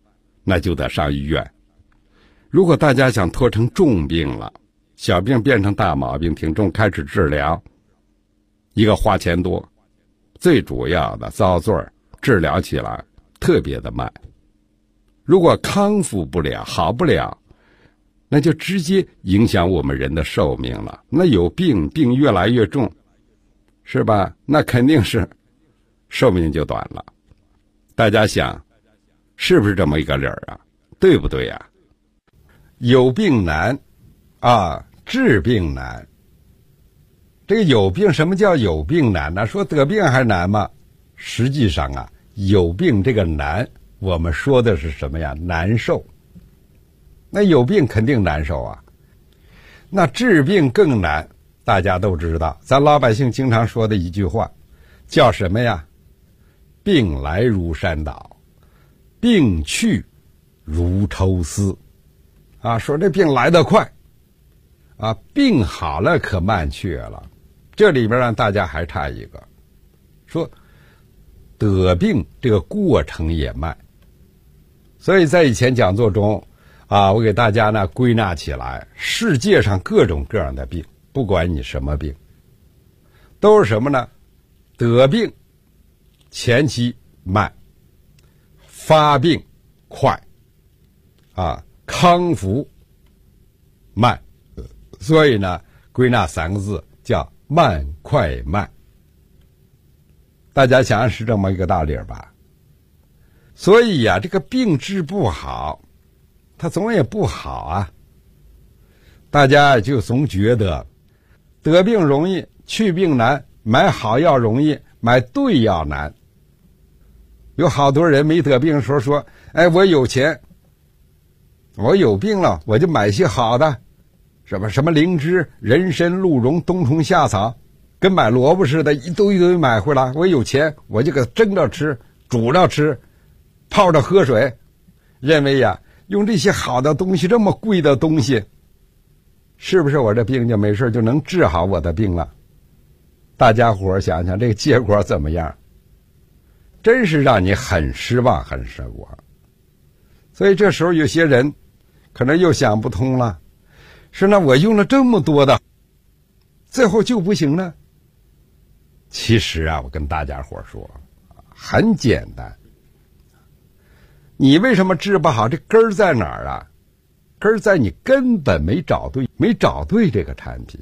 那就得上医院。如果大家想拖成重病了，小病变成大毛病挺重，开始治疗，一个花钱多，最主要的遭罪，治疗起来特别的慢。如果康复不了，好不了，那就直接影响我们人的寿命了。那有病越来越重，是吧？那肯定是寿命就短了。大家想，是不是这么一个理儿啊？对不对呀？有病难啊，治病难。这个有病，什么叫有病难呢？说得病还难吗？实际上啊，有病这个难，我们说的是什么呀？难受。那有病肯定难受啊。那治病更难，大家都知道，咱老百姓经常说的一句话，叫什么呀？病来如山倒，病去如抽丝。啊，说这病来得快，啊，病好了可慢去了。这里边让大家还差一个，说得病这个过程也慢。所以在以前讲座中啊，我给大家呢归纳起来，世界上各种各样的病，不管你什么病，都是什么呢？得病前期慢，发病快，啊，康复慢。所以呢，归纳3个字叫慢快慢。大家想想是这么一个道理吧。所以呀，这个病治不好，它总也不好啊。大家就总觉得得病容易，去病难，买好药容易，买对药难。有好多人没得病的时候说，哎，我有钱，我有病了，我就买些好的，什么灵芝、人参、鹿茸、冬虫夏草，跟买萝卜似的，一堆买回来。我有钱，我就给蒸着吃，煮着吃，泡着喝水，认为呀，用这些好的东西，这么贵的东西，是不是我这病就没事，就能治好我的病了？大家伙想想这个结果怎么样？真是让你很失望，很失望。所以这时候有些人可能又想不通了，是那我用了这么多的，最后就不行了。其实啊，我跟大家伙说，很简单。你为什么治不好？这根儿在哪儿啊？根儿在你根本没找对这个产品。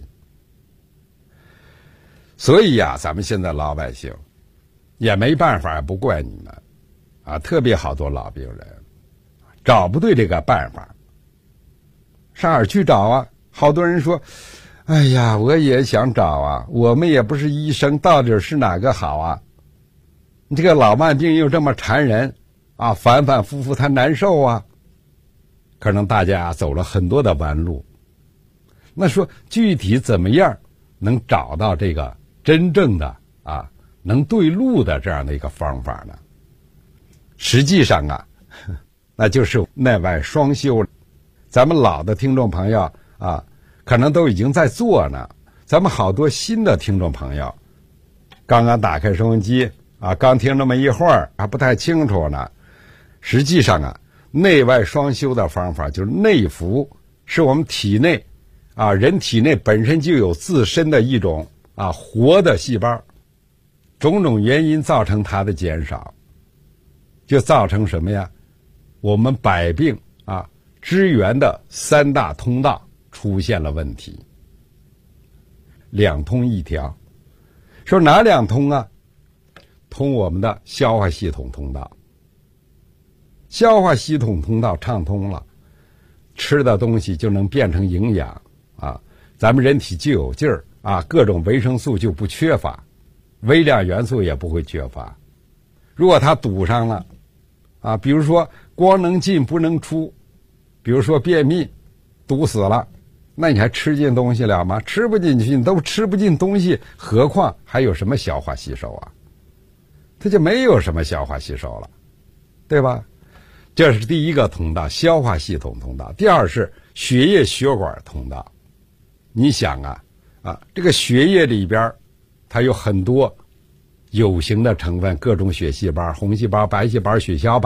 所以呀，咱们现在老百姓也没办法，不怪你们啊，特别好多老病人找不对这个办法，上哪儿去找啊？好多人说，哎呀，我也想找啊，我们也不是医生，到底是哪个好啊？这个老慢病又这么缠人啊，反反复复，它难受啊。可能大家走了很多的弯路。那说具体怎么样能找到这个真正的啊能对路的这样的一个方法呢？实际上啊，那就是内外双修。咱们老的听众朋友啊，可能都已经在做呢。咱们好多新的听众朋友，刚刚打开收音机啊，刚听那么一会儿，还不太清楚呢。实际上啊，内外双修的方法就是内服，是我们体内啊，人体内本身就有自身的一种啊活的细胞，种种原因造成它的减少，就造成什么呀？我们百病啊支援的3大通道出现了问题。两通一条，说哪两通啊？通我们的消化系统通道。消化系统通道畅通了，吃的东西就能变成营养啊，咱们人体就有劲儿啊，各种维生素就不缺乏，微量元素也不会缺乏。如果它堵上了啊，比如说光能进不能出，比如说便秘堵死了，那你还吃进东西了吗？吃不进去，你都吃不进东西，何况还有什么消化吸收啊？它就没有什么消化吸收了，对吧？这是第一个通道，消化系统通道。第二是血液血管通道。你想啊，这个血液里边它有很多有形的成分，各种血细胞，红细胞、白细胞、血小板，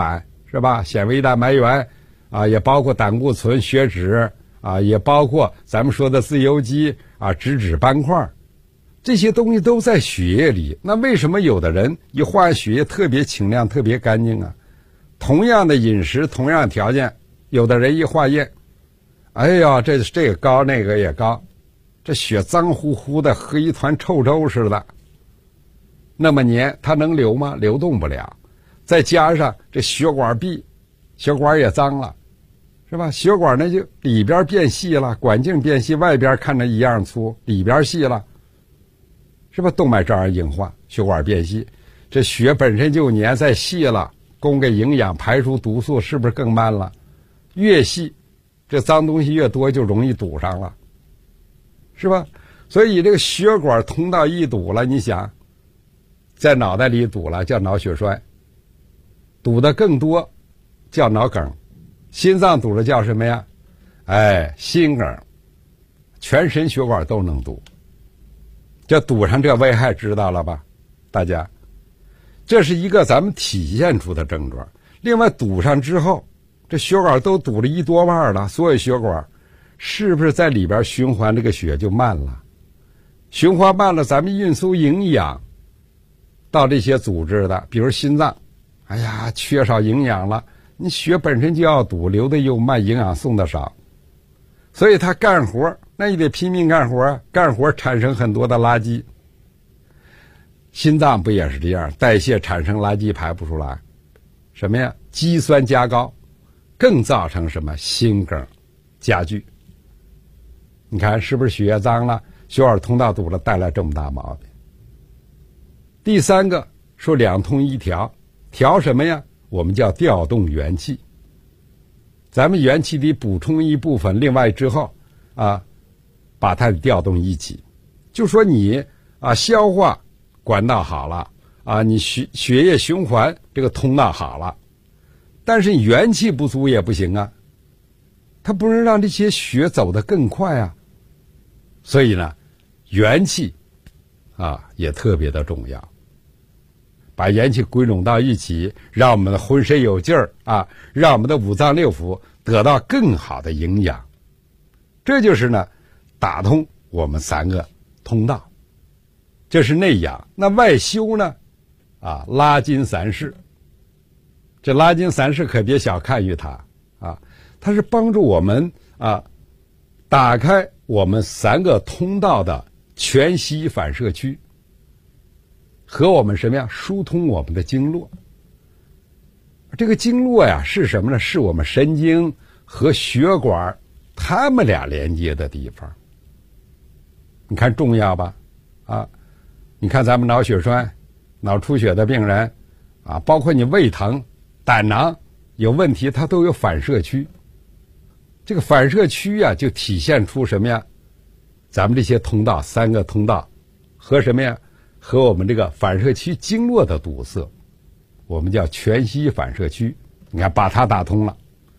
是吧？纤维蛋白原啊，也包括胆固醇、血脂啊，也包括咱们说的自由基啊、脂质斑块，这些东西都在血液里。那为什么有的人一化血液特别清亮、特别干净啊？同样的饮食，同样的条件，有的人一化验，哎呀，这个高那个也高，这血脏乎乎的，和一团臭粥似的。那么黏，它能流吗？流动不了。再加上这血管壁，血管也脏了，是吧？血管呢就里边变细了，管径变细，外边看着一样粗，里边细了，是吧？动脉照样硬化，血管变细，这血本身就黏，再细了，供给营养、排出毒素，是不是更慢了？越细，这脏东西越多，就容易堵上了，是吧？所以这个血管通道一堵了，你想，在脑袋里堵了叫脑血栓，堵得更多叫脑梗，心脏堵了叫什么呀？心梗，全身血管都能堵。这堵上这危害知道了吧？大家，这是一个咱们体现出的症状。另外堵上之后，这血管都堵了一多半了，所有血管是不是在里边循环这个血就慢了？循环慢了，咱们运输营养到这些组织的，比如心脏，哎呀，缺少营养了，你血本身就要堵，流的又慢，营养送的少，所以他干活那也得拼命干活，干活产生很多的垃圾。心脏不也是这样，代谢产生垃圾排不出来，什么呀？肌酸加高，更造成什么？心梗加剧。你看是不是血液脏了，血管通道堵了，带来这么大毛病？第三个说两通一调，调什么呀？我们叫调动元气。咱们元气得补充一部分，另外之后啊，把它调动一起。就说你啊，消化管道好了啊，你血液循环这个通道好了，但是你元气不足也不行啊，它不能让这些血走得更快啊。所以呢，元气啊也特别的重要，把元气归拢到一起，让我们的浑身有劲儿啊，让我们的五脏六腑得到更好的营养。这就是呢，打通我们三个通道，这是内养。那外修呢？啊，拉筋散矢。这拉筋散矢可别小看于它啊，它是帮助我们啊，打开我们三个通道的全息反射区，和我们什么呀？疏通我们的经络。这个经络呀是什么呢？是我们神经和血管它们俩连接的地方。你看重要吧？啊，你看咱们脑血栓、脑出血的病人啊，包括你胃疼、胆囊有问题，它都有反射区。这个反射区呀，就体现出什么呀？咱们这些通道，三个通道和什么呀？和我们这个反射区经络的堵塞，我们叫全息反射区。你看，把它打通了，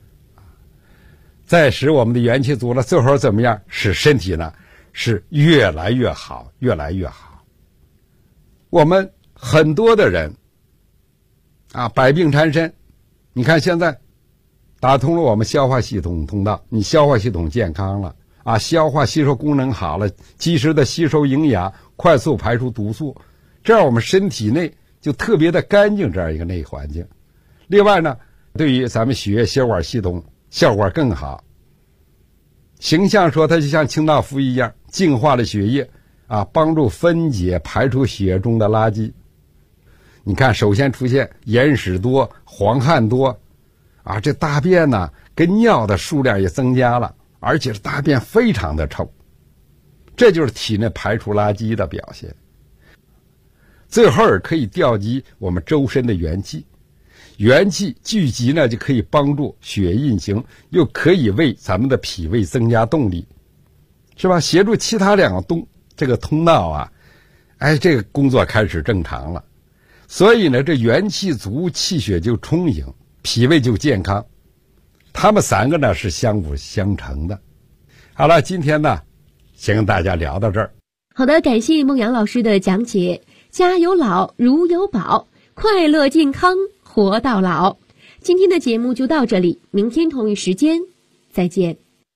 再使我们的元气足了，最后怎么样？使身体呢是越来越好，越来越好。我们很多的人啊，百病缠身。你看现在打通了我们消化系统通道，你消化系统健康了啊，消化吸收功能好了，及时的吸收营养，快速排出毒素，这样我们身体内就特别的干净，这样一个内环境。另外呢，对于咱们血液血管系统效果更好。形象说它就像清道夫一样，净化了血液啊，帮助分解排出血中的垃圾。你看首先出现眼屎多、黄汗多啊，这大便呢跟尿的数量也增加了，而且大便非常的臭，这就是体内排出垃圾的表现。最后可以调集我们周身的元气，元气聚集呢就可以帮助血液运行，又可以为咱们的脾胃增加动力，是吧？协助其他两个这个通道啊，这个工作开始正常了。所以呢，这元气足，气血就充盈，脾胃就健康。他们三个呢是相辅相成的。好了，今天呢先跟大家聊到这儿。 好的，感谢孟阳老师的讲解。家有老如有宝，快乐健康活到老。 今天的节目就到这里，明天同一时间再见。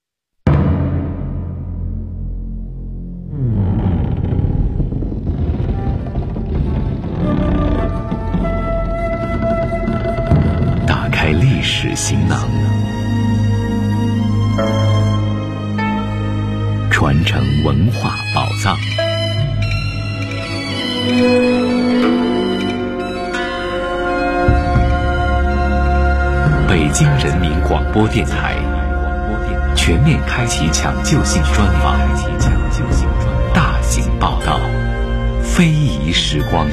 打开历史行囊，传承文化宝藏。北京人民广播电台全面开启抢救性专访，大型报道，非遗时光。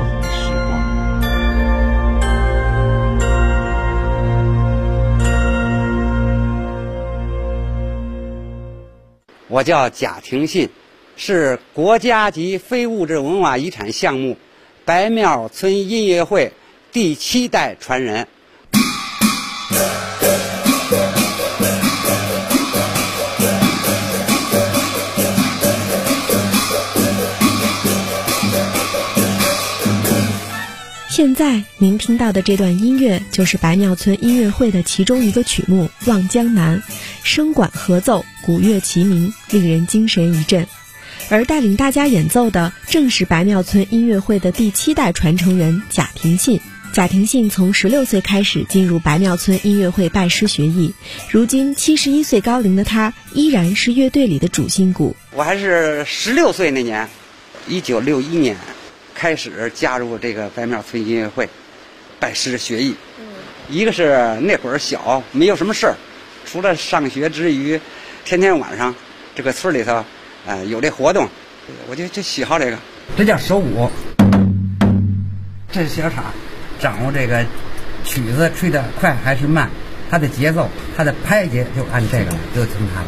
我叫贾廷信，是国家级非物质文化遗产项目白庙村音乐会第7代传人。 现在您听到的这段音乐就是白庙村音乐会的其中一个曲目《望江南》，声管合奏，鼓乐齐鸣，令人精神一振。而带领大家演奏的正是白庙村音乐会的第7代传承人贾廷信。贾廷信从16岁开始进入白庙村音乐会拜师学艺，如今71岁高龄的他依然是乐队里的主心骨。 我还是16岁那年，1961年开始加入这个白庙村音乐会，拜师学艺。一个是那会儿小，没有什么事儿，除了上学之余，天天晚上这个村里头，有这活动，我就喜好这个。这叫手舞，这是小叉，掌握这个曲子吹得快还是慢，它的节奏，它的拍节就按这个了，就听它的。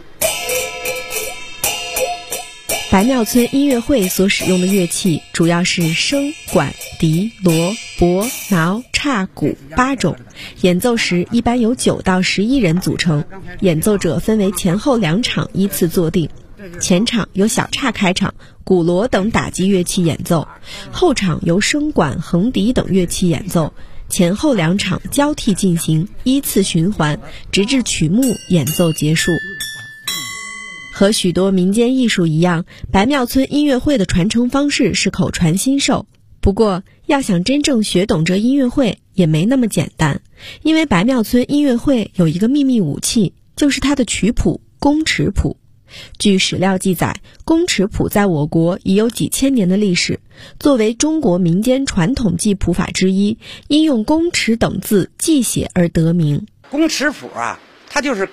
白庙村音乐会所使用的乐器主要是笙、管、笛、锣、钹、挠、叉、鼓8种，演奏时一般由9到11人组成，演奏者分为前后2场依次坐定，前场由小叉开场，鼓锣等打击乐器演奏，后场由笙管、横笛等乐器演奏，前后2场交替进行，依次循环，直至曲目演奏结束。和许多民间艺术一样，白庙村音乐会的传承方式是口传心授。不过，要想真正学懂这音乐会也没那么简单，因为白庙村音乐会有一个秘密武器，就是它的曲谱宫尺谱。据史料记载，宫尺谱在我国已有几千年的历史，作为中国民间传统记谱法之一，因用宫尺等字记写而得名。 宫尺谱啊，它就是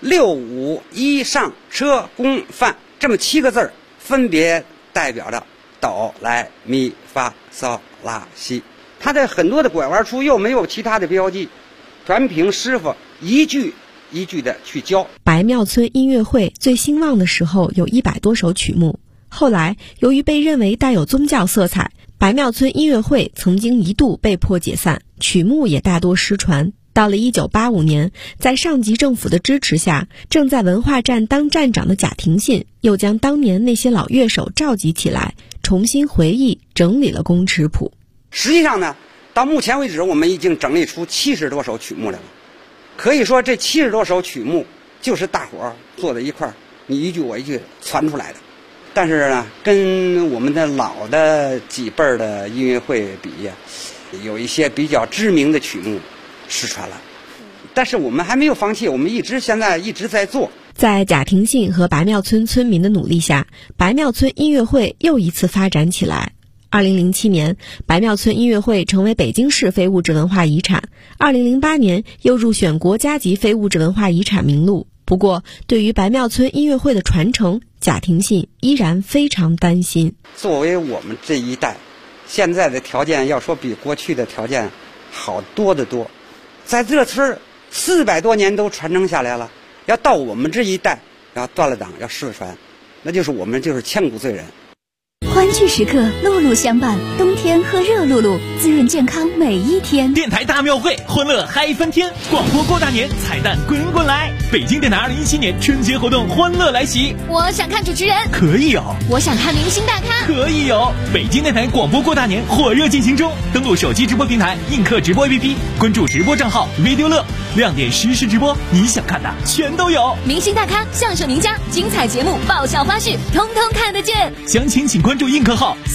6、5、1上车宫范这么7个字儿，分别代表着哆来咪发嗦拉西。它的很多的拐弯处又没有其他的标记，全凭师傅一句一句的去教。 白庙村音乐会最兴旺的时候有100多首曲目，后来由于被认为带有宗教色彩，白庙村音乐会曾经一度被迫解散，曲目也大多失传。到了1985年，在上级政府的支持下，正在文化站当站长的贾廷信又将当年那些老乐手召集起来，重新回忆整理了宫尺谱。 实际上呢，到目前为止我们已经整理出70多首曲目来了，可以说这70多首曲目就是大伙儿坐在一块儿，你一句我一句传出来的。但是呢，跟我们的老的几辈儿的音乐会比呀，有一些比较知名的曲目失传了，但是我们还没有放弃，我们现在一直在做。 在贾廷信和白庙村村民的努力下，白庙村音乐会又一次发展起来。2007年，白庙村音乐会成为北京市非物质文化遗产，2008年又入选国家级非物质文化遗产名录。不过，对于白庙村音乐会的传承，贾廷信依然非常担心。 作为我们这一代，现在的条件要说比过去的条件好多得多。在这村400多年都传承下来了，要到我们这一代要断了档要失传，那就是我们就是千古罪人。 欢聚时刻，露露相伴，冬天喝热露露，滋润健康每一天。 电台大庙会，欢乐嗨翻天！广播过大年，彩蛋滚滚来！北京电台2017年春节活动欢乐来袭。 我想看主持人， 可以有。 我想看明星大咖， 可以有。北京电台广播过大年火热进行中，登录手机直播平台映客直播 APP， 关注直播账号 video 乐，亮点实时直播，你想看的全都有。 明星大咖、相声名家、精彩节目、爆笑花絮，通通看得见。 详情请关注映客号